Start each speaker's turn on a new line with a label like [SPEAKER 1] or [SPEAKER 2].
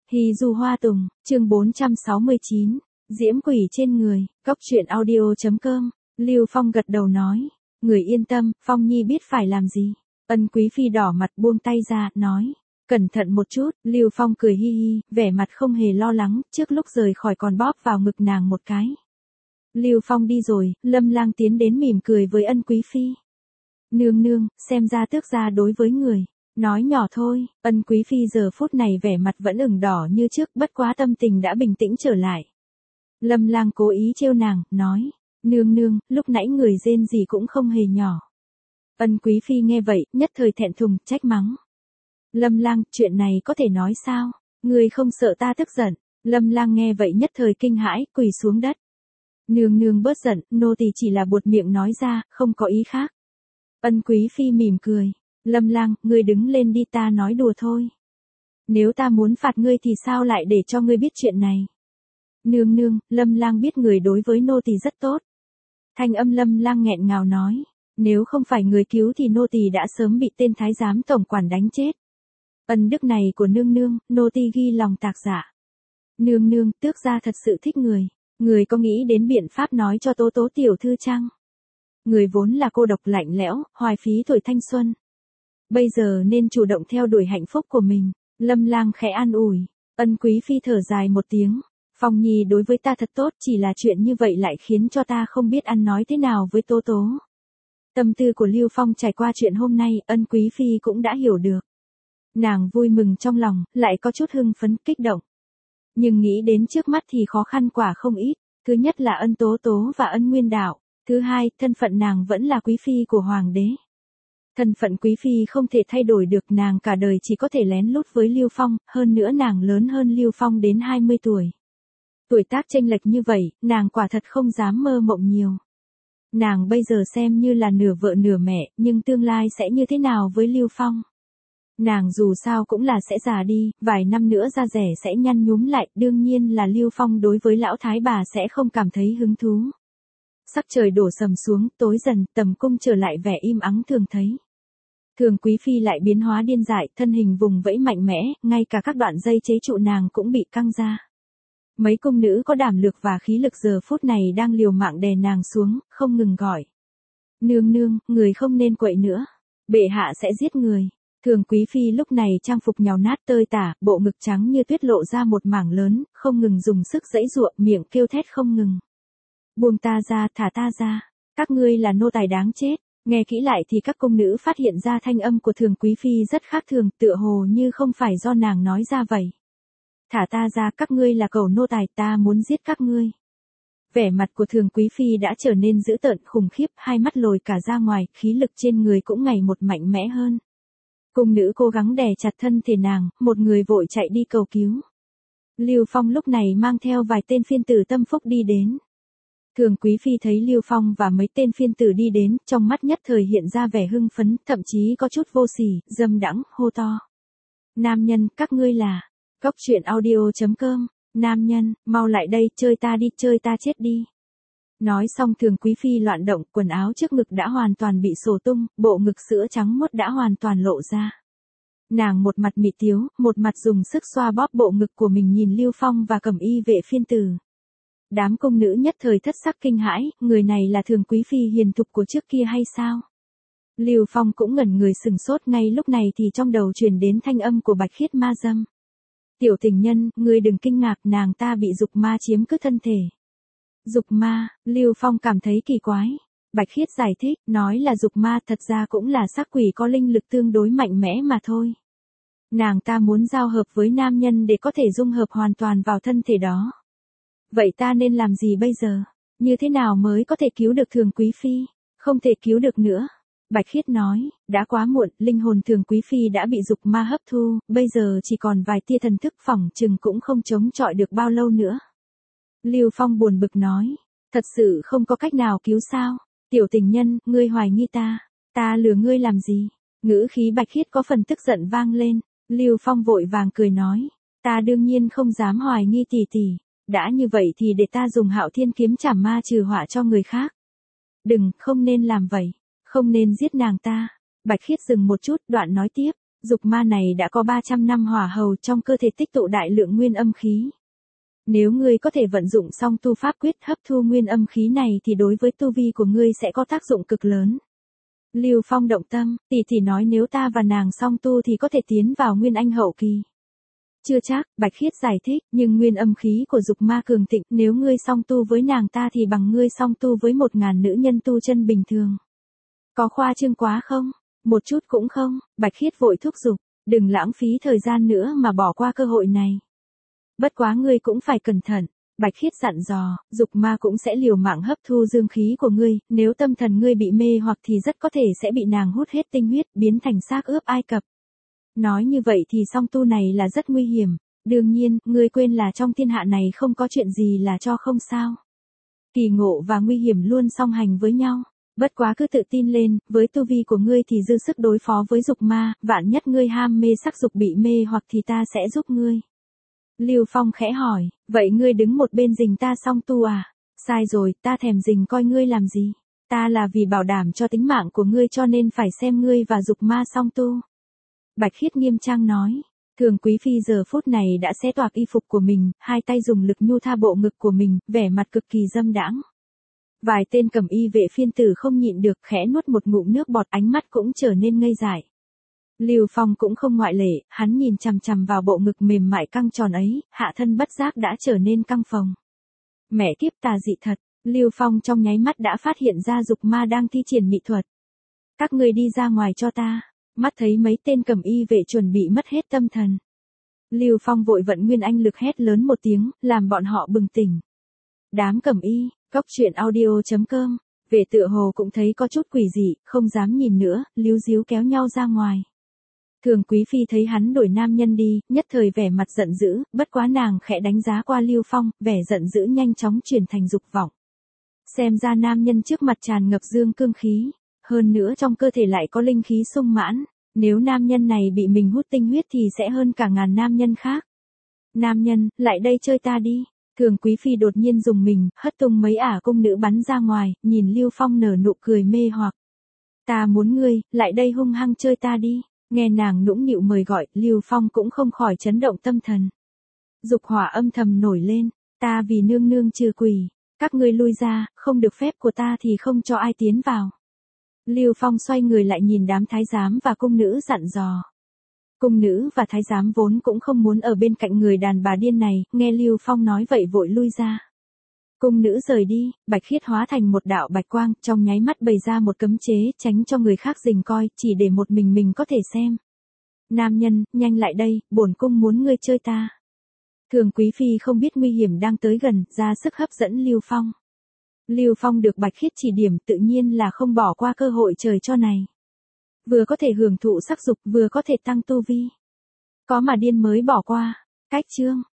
[SPEAKER 1] Hy Du Hoa Tùng, chương 469, Diễm Quỷ trên người, Cóc truyện audio.com, Lưu Phong gật đầu nói, người yên tâm, Phong Nhi biết phải làm gì. Ân Quý Phi đỏ mặt buông tay ra, nói, cẩn thận một chút. Lưu Phong cười hi hi, vẻ mặt không hề lo lắng, trước lúc rời khỏi còn bóp vào ngực nàng một cái. Lưu Phong đi rồi, Lâm Lang tiến đến mỉm cười với Ân Quý Phi. Nương nương, xem ra tước gia đối với người. Nói nhỏ thôi, Ân Quý Phi giờ phút này vẻ mặt vẫn ửng đỏ như trước, bất quá tâm tình đã bình tĩnh trở lại. Lâm Lang cố ý trêu nàng, nói, nương nương, lúc nãy người rên gì cũng không hề nhỏ. Ân Quý Phi nghe vậy, nhất thời thẹn thùng, trách mắng. Lâm Lang, chuyện này có thể nói sao? Người không sợ ta tức giận. Lâm Lang nghe vậy nhất thời kinh hãi, quỳ xuống đất. Nương nương bớt giận, nô tỳ chỉ là buột miệng nói ra, không có ý khác. Ân Quý Phi mỉm cười. Lâm Lang, ngươi đứng lên đi, ta nói đùa thôi. Nếu ta muốn phạt ngươi thì sao lại để cho ngươi biết chuyện này? Nương nương, Lâm Lang biết người đối với nô tỳ rất tốt. Thanh âm Lâm Lang nghẹn ngào nói, nếu không phải người cứu thì nô tỳ đã sớm bị tên thái giám tổng quản đánh chết. Ân đức này của nương nương, nô tỳ ghi lòng tạc dạ. Nương nương, tước gia thật sự thích người. Người có nghĩ đến biện pháp nói cho Tố Tố tiểu thư chăng? Người vốn là cô độc lạnh lẽo, hoài phí tuổi thanh xuân. Bây giờ nên chủ động theo đuổi hạnh phúc của mình. Lâm Lang khẽ an ủi. Ân Quý Phi thở dài một tiếng. Phong Nhi đối với ta thật tốt, chỉ là chuyện như vậy lại khiến cho ta không biết ăn nói thế nào với Tố Tố. Tâm tư của Lưu Phong trải qua chuyện hôm nay, Ân Quý Phi cũng đã hiểu được. Nàng vui mừng trong lòng, lại có chút hưng phấn, kích động. Nhưng nghĩ đến trước mắt thì khó khăn quả không ít. Thứ nhất là Ân Tố Tố và Ân Nguyên Đạo. Thứ hai, thân phận nàng vẫn là quý phi của hoàng đế. Thân phận quý phi không thể thay đổi được, nàng cả đời chỉ có thể lén lút với Lưu Phong, hơn nữa nàng lớn hơn Lưu Phong đến 20 tuổi. Tuổi tác chênh lệch như vậy, nàng quả thật không dám mơ mộng nhiều. Nàng bây giờ xem như là nửa vợ nửa mẹ, nhưng tương lai sẽ như thế nào với Lưu Phong? Nàng dù sao cũng là sẽ già đi, vài năm nữa da rẻ sẽ nhăn nhúm lại, đương nhiên là Lưu Phong đối với lão thái bà sẽ không cảm thấy hứng thú. Sắc trời đổ sầm xuống, tối dần, tầm cung trở lại vẻ im ắng thường thấy. Thường Quý Phi lại biến hóa điên dại, thân hình vùng vẫy mạnh mẽ, ngay cả các đoạn dây chế trụ nàng cũng bị căng ra. Mấy cung nữ có đảm lực và khí lực giờ phút này đang liều mạng đè nàng xuống, không ngừng gọi. Nương nương, người không nên quậy nữa. Bệ hạ sẽ giết người. Thường Quý Phi lúc này trang phục nhào nát tơi tả, bộ ngực trắng như tuyết lộ ra một mảng lớn, không ngừng dùng sức giãy giụa, miệng kêu thét không ngừng. Buông ta ra, thả ta ra. Các ngươi là nô tài đáng chết. Nghe kỹ lại thì các cung nữ phát hiện ra thanh âm của Thường Quý Phi rất khác thường, tựa hồ như không phải do nàng nói ra vậy. Thả ta ra, các ngươi là cẩu nô tài, ta muốn giết các ngươi. Vẻ mặt của Thường Quý Phi đã trở nên dữ tợn khủng khiếp, hai mắt lồi cả ra ngoài, khí lực trên người cũng ngày một mạnh mẽ hơn. Cung nữ cố gắng đè chặt thân thể nàng, một người vội chạy đi cầu cứu. Lưu Phong lúc này mang theo vài tên phiên tử tâm phúc đi đến. Thường Quý Phi thấy Lưu Phong và mấy tên phiên tử đi đến, trong mắt nhất thời hiện ra vẻ hưng phấn, thậm chí có chút vô sỉ, dâm đãng, hô to. Nam nhân, các ngươi là Cóc truyện audio.com, nam nhân, mau lại đây, chơi ta đi, chơi ta chết đi. Nói xong Thường Quý Phi loạn động, quần áo trước ngực đã hoàn toàn bị xổ tung, bộ ngực sữa trắng muốt đã hoàn toàn lộ ra. Nàng một mặt mị tiếu, một mặt dùng sức xoa bóp bộ ngực của mình nhìn Lưu Phong và Cẩm Y vệ phiên tử. Đám cung nữ nhất thời thất sắc kinh hãi, người này là Thường Quý Phi hiền thục của trước kia hay sao? Lưu Phong cũng ngẩn người sừng sốt, ngay lúc này thì trong đầu truyền đến thanh âm của Bạch Khiết ma dâm. Tiểu tình nhân, ngươi đừng kinh ngạc, nàng ta bị dục ma chiếm cứ thân thể. Dục ma, Lưu Phong cảm thấy kỳ quái. Bạch Khiết giải thích, nói là dục ma thật ra cũng là xác quỷ có linh lực tương đối mạnh mẽ mà thôi. Nàng ta muốn giao hợp với nam nhân để có thể dung hợp hoàn toàn vào thân thể đó. Vậy ta nên làm gì bây giờ? Như thế nào mới có thể cứu được Thường Quý Phi? Không thể cứu được nữa. Bạch Khiết nói, đã quá muộn, linh hồn Thường Quý Phi đã bị dục ma hấp thu, bây giờ chỉ còn vài tia thần thức, phỏng chừng cũng không chống chọi được bao lâu nữa. Lưu Phong buồn bực nói, thật sự không có cách nào cứu sao? Tiểu tình nhân, ngươi hoài nghi ta lừa ngươi làm gì? Ngữ khí Bạch Khiết có phần tức giận vang lên. Lưu Phong vội vàng cười nói, ta đương nhiên không dám hoài nghi tỷ tỷ. Đã như vậy thì để ta dùng Hạo Thiên kiếm trảm ma trừ họa cho người khác. Đừng, không nên làm vậy. Không nên giết nàng ta. Bạch Khiết dừng một chút, đoạn nói tiếp. Dục ma này đã có 300 năm hỏa hầu trong cơ thể tích tụ đại lượng nguyên âm khí. Nếu ngươi có thể vận dụng xong tu pháp quyết hấp thu nguyên âm khí này thì đối với tu vi của ngươi sẽ có tác dụng cực lớn. Lưu Phong động tâm, tỷ nói nếu ta và nàng song tu thì có thể tiến vào nguyên anh hậu kỳ. Chưa chắc, Bạch Khiết giải thích, nhưng nguyên âm khí của dục ma cường thịnh, nếu ngươi song tu với nàng ta thì bằng ngươi song tu với 1000 nữ nhân tu chân bình thường. Có khoa trương quá không? Một chút cũng không, Bạch Khiết vội thúc giục, đừng lãng phí thời gian nữa mà bỏ qua cơ hội này. Bất quá ngươi cũng phải cẩn thận, Bạch Khiết dặn dò, dục ma cũng sẽ liều mạng hấp thu dương khí của ngươi, nếu tâm thần ngươi bị mê hoặc thì rất có thể sẽ bị nàng hút hết tinh huyết, biến thành xác ướp Ai Cập. Nói như vậy thì song tu này là rất nguy hiểm, đương nhiên, ngươi quên là trong thiên hạ này không có chuyện gì là cho không sao. Kỳ ngộ và nguy hiểm luôn song hành với nhau, bất quá cứ tự tin lên, với tu vi của ngươi thì dư sức đối phó với dục ma, vạn nhất ngươi ham mê sắc dục bị mê hoặc thì ta sẽ giúp ngươi. Lưu Phong khẽ hỏi, vậy ngươi đứng một bên rình ta song tu à? Sai rồi, ta thèm rình coi ngươi làm gì? Ta là vì bảo đảm cho tính mạng của ngươi cho nên phải xem ngươi và dục ma song tu. Bạch Khiết nghiêm trang nói, Thường Quý Phi giờ phút này đã xé toạc y phục của mình, hai tay dùng lực nhu tha bộ ngực của mình, vẻ mặt cực kỳ dâm đãng. Vài tên cẩm y vệ phiên tử không nhịn được khẽ nuốt một ngụm nước bọt, ánh mắt cũng trở nên ngây dại. Lưu Phong cũng không ngoại lệ, hắn nhìn chằm chằm vào bộ ngực mềm mại căng tròn ấy, hạ thân bất giác đã trở nên căng phồng. Mẹ kiếp tà dị thật, Lưu Phong trong nháy mắt đã phát hiện ra dục ma đang thi triển mỹ thuật. Các ngươi đi ra ngoài cho ta. Mắt thấy mấy tên cẩm y vệ chuẩn bị mất hết tâm thần. Lưu Phong vội vận nguyên anh lực hét lớn một tiếng, làm bọn họ bừng tỉnh. Đám cẩm y, cóc truyện audio.com, vệ tựa hồ cũng thấy có chút quỷ dị, không dám nhìn nữa, líu díu kéo nhau ra ngoài. Thường Quý Phi thấy hắn đuổi nam nhân đi, nhất thời vẻ mặt giận dữ, bất quá nàng khẽ đánh giá qua Lưu Phong, vẻ giận dữ nhanh chóng chuyển thành dục vọng. Xem ra nam nhân trước mặt tràn ngập dương cương khí. Hơn nữa trong cơ thể lại có linh khí sung mãn, nếu nam nhân này bị mình hút tinh huyết thì sẽ hơn cả ngàn nam nhân khác. Nam nhân, lại đây chơi ta đi. Thường Quý Phi đột nhiên dùng mình, hất tung mấy ả cung nữ bắn ra ngoài, nhìn Lưu Phong nở nụ cười mê hoặc. Ta muốn ngươi, lại đây hung hăng chơi ta đi. Nghe nàng nũng nịu mời gọi, Lưu Phong cũng không khỏi chấn động tâm thần. Dục hỏa âm thầm nổi lên, ta vì nương nương trừ quỷ, các ngươi lui ra, không được phép của ta thì không cho ai tiến vào. Lưu Phong xoay người lại nhìn đám thái giám và cung nữ dặn dò. Cung nữ và thái giám vốn cũng không muốn ở bên cạnh người đàn bà điên này, nghe Lưu Phong nói vậy vội lui ra. Cung nữ rời đi, Bạch Khiết hóa thành một đạo bạch quang, trong nháy mắt bày ra một cấm chế, tránh cho người khác rình coi, chỉ để một mình có thể xem. Nam nhân, nhanh lại đây, bổn cung muốn ngươi chơi ta. Thường Quý Phi không biết nguy hiểm đang tới gần, ra sức hấp dẫn Lưu Phong. Lưu Phong được Bạch Khiết chỉ điểm tự nhiên là không bỏ qua cơ hội trời cho này. Vừa có thể hưởng thụ sắc dục, vừa có thể tăng tu vi. Có mà điên mới bỏ qua. Cách chương